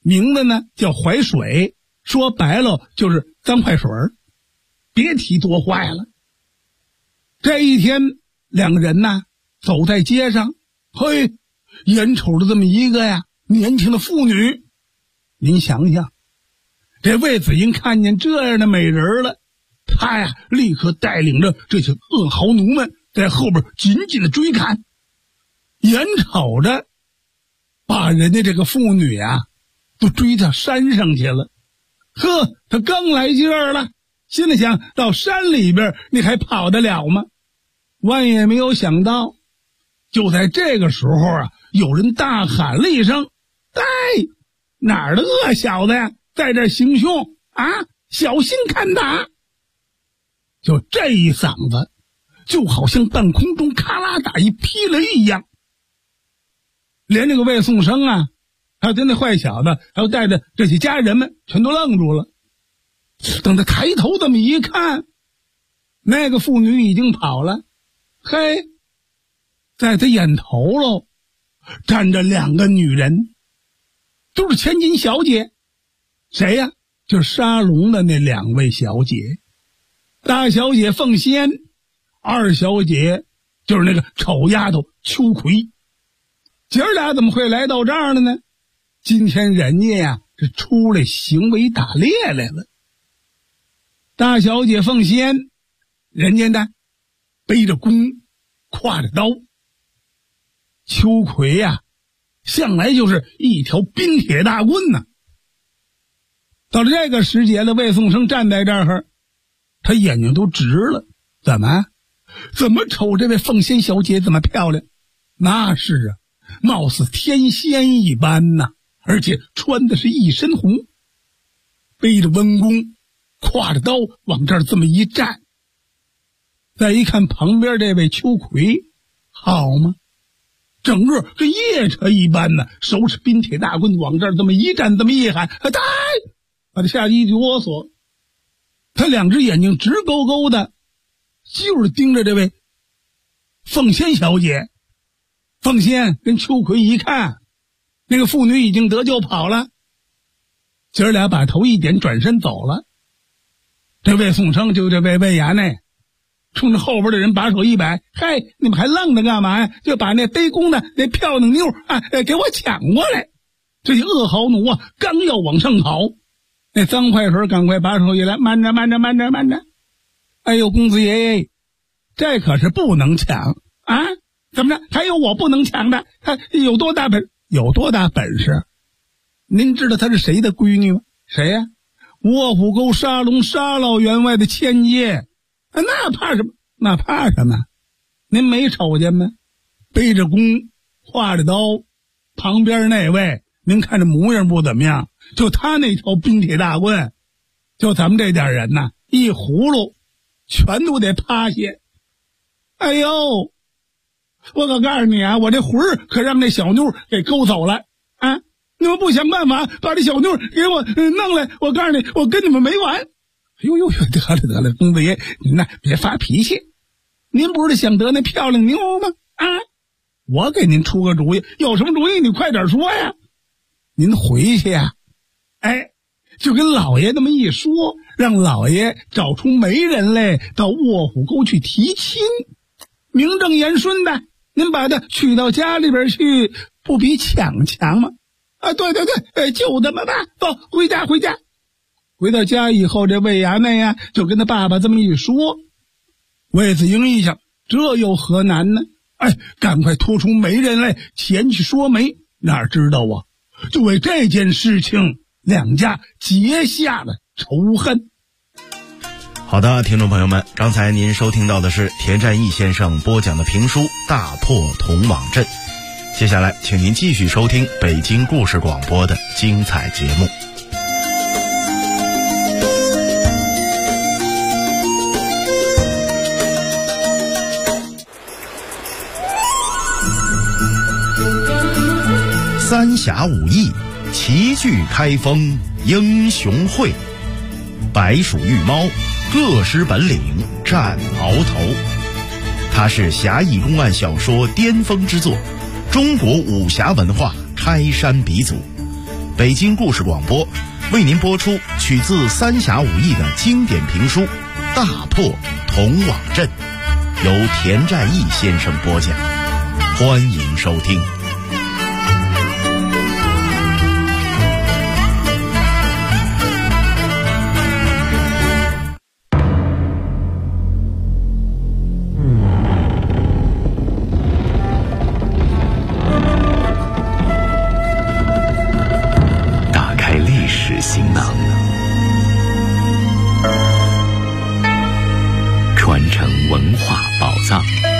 名字呢叫淮水，说白了就是脏坏水儿，别提多坏了。这一天两个人呢走在街上，嘿，眼瞅着这么一个呀年轻的妇女。您想想，这魏子英看见这样的美人了，他呀立刻带领着这些恶豪奴们在后边紧紧的追看，眼瞅着把人家这个妇女啊都追到山上去了。呵，他刚来劲儿了，心里想到山里边你还跑得了吗？万也没有想到，就在这个时候啊，有人大喊了一声：“哎，哪儿的恶小子呀，在这行凶啊！小心看打！”就这一嗓子，就好像半空中咔啦打一霹雷一样，连这个魏颂生啊，还有那坏小子，还有带着这些家人们，全都愣住了。等他抬头这么一看，那个妇女已经跑了。嘿，在他眼头喽，站着两个女人，都是千金小姐。谁呀？就是沙龙的那两位小姐，大小姐凤仙，二小姐就是那个丑丫头秋葵。姐儿俩怎么会来到这儿了呢？今天人家呀是出来行为打猎来了。大小姐凤仙，人家呢背着弓，挎着刀。秋葵呀向来就是一条冰铁大棍呐。到了这个时节了，魏颂生站在这儿，他眼睛都直了。怎么瞅这位凤仙小姐这么漂亮？那是啊，貌似天仙一般呐，而且穿的是一身红，背着温弓，挎着刀往这儿这么一站。再一看旁边这位秋葵，好吗？整个跟夜叉一般呢，手持冰铁大棍往这儿这么一站，这么一喊，呆，把他吓得一哆嗦。他两只眼睛直勾勾的，就是盯着这位凤仙小姐。凤仙跟秋葵一看，那个妇女已经得救跑了，姐儿俩把头一点，转身走了。这魏颂生就这位魏衙内冲着后边的人把手一摆，嘿，你们还愣着干嘛呀？就把那背弓的那漂亮妞给我抢过来。这些恶豪奴啊刚要往上跑，那脏坏水赶快把手一来，慢着。哎呦，公子爷爷，这可是不能抢啊！怎么着？还有我不能抢的？他有多大本事？您知道他是谁的闺女吗？谁呀？卧虎沟沙龙沙老员外的千姐。那怕什么？您没瞅见吗？背着弓，挎着刀，旁边那位您看这模样不怎么样，就他那条冰铁大棍，就咱们这点人呐，一葫芦全都得趴下。哎呦，我可告诉你啊，我这魂儿可让那小妞给勾走了啊！你们不想办法把这小妞给我弄来，我告诉你，我跟你们没完。哎呦，得了，公子爷，您呐别发脾气。您不是想得那漂亮妞吗？啊，我给您出个主意，有什么主意你快点说呀。您回去呀，就跟老爷那么一说，让老爷找出媒人来到卧虎沟去提亲，名正言顺的，您把他娶到家里边去，不比强吗？啊，对，就这么办。走，回家。回到家以后，这魏衙内呀就跟他爸爸这么一说。魏子英一想，这又何难呢？赶快拖出媒人来前去说媒。哪知道啊，就为这件事情两家结下了仇恨。 好的，听众朋友们，刚才您收听到的是田占义先生播讲的评书《大破铜网阵》。接下来请您继续收听北京故事广播的精彩节目。三峡武艺，齐聚开封英雄会，白鼠玉猫，各施本领战鳌头。它是侠义公案小说巅峰之作，中国武侠文化开山鼻祖， 北京故事广播为您播出取自三侠五义的经典评书《大破童网阵》，由田占义先生播讲，欢迎收听。 行囊，传承文化宝藏。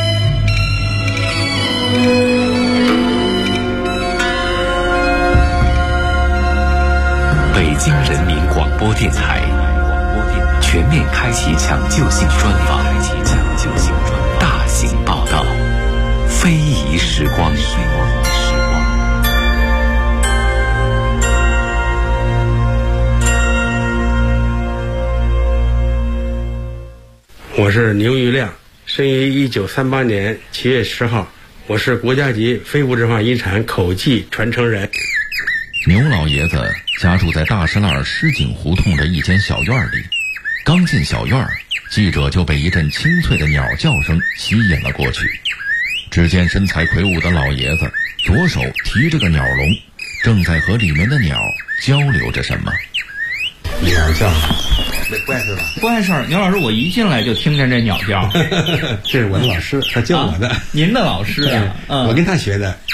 北京人民广播电台全面开启抢救性专访，大型报道，非遗时光。 我是牛玉亮，生于1938年7月10号，我是国家级非物质文化遗产口技传承人。 牛老爷子家住在大石栏狮井胡同的一间小院里，刚进小院，记者就被一阵清脆的鸟叫声吸引了过去。只见身材魁梧的老爷子左手提着个鸟笼，正在和里面的鸟交流着什么。 鸟叫不碍事吧？ 不碍事儿。牛老师，我一进来就听见这鸟叫。 这是我的老师，他教我的。 您的老师啊？ 我跟他学的。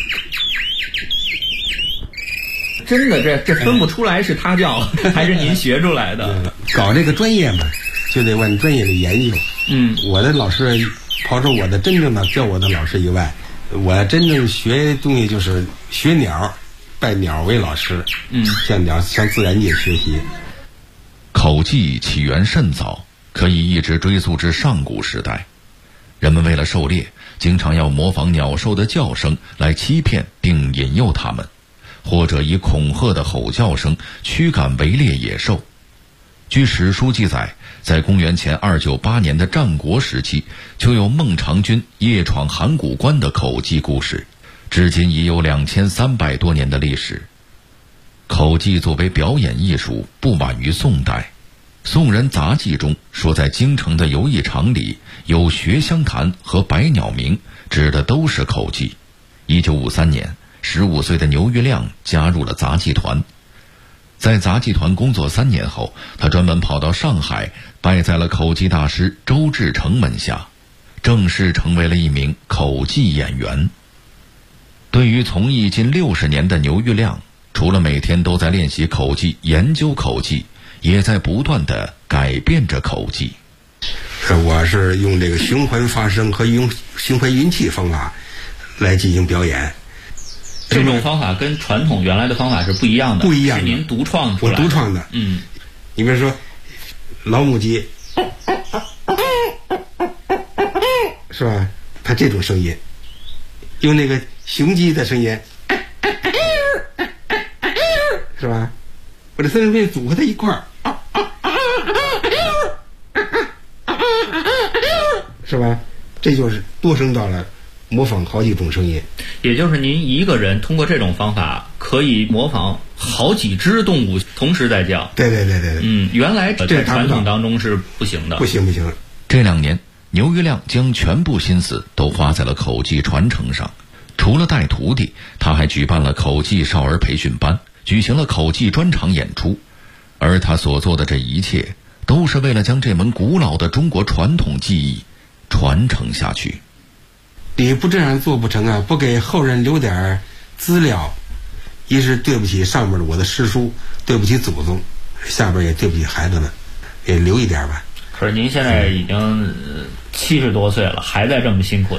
真的，这分不出来是他教还是您学出来的？ 搞这个专业嘛，就得往专业里研究。我的老师，刨除我的真正的教我的老师以外，我真正学东西就是学鸟，拜鸟为老师。向自然界学习。 口技起源甚早，可以一直追溯至上古时代。人们为了狩猎，经常要模仿鸟兽的叫声来欺骗并引诱它们，或者以恐吓的吼叫声驱赶围猎野兽。据史书记载，在公元前298年的战国时期，就有孟尝君夜闯函谷关的口技故事，至今已有2300多年的历史。口技作为表演艺术不晚于宋代。宋人杂记中说，在京城的游艺场里有学香坛和百鸟鸣，指的都是口技。1953年15岁的牛玉亮加入了杂技团。在杂技团工作3年后，他专门跑到上海，拜在了口技大师周志成门下，正式成为了一名口技演员。对于从艺近60年的牛玉亮，除了每天都在练习口技、研究口技，也在不断地改变着口技。 我是用这个循环发声和用循环运气方法来进行表演。 这种方法跟传统原来的方法是不一样的， 不一样的， 是您独创出来的。 我独创的。你比如说老母鸡，是吧？它这种声音，用那个雄鸡的声音，是吧？我这三声变组合在一块儿，是吧？这就是多声道了，模仿好几种声音。 也就是您一个人通过这种方法可以模仿好几只动物同时在叫。 对。 原来在传统当中是不行的。 不行。 这2年，牛玉亮将全部心思都花在了口技传承上。除了带徒弟，他还举办了口技少儿培训班，举行了口技专场演出。而他所做的这一切，都是为了将这门古老的中国传统技艺传承下去。 你不这样做不成啊！不给后人留点资料，一是对不起上面的我的师叔，对不起祖宗，下边也对不起孩子们，也留一点吧。 可是您现在已经70多岁了，还在这么辛苦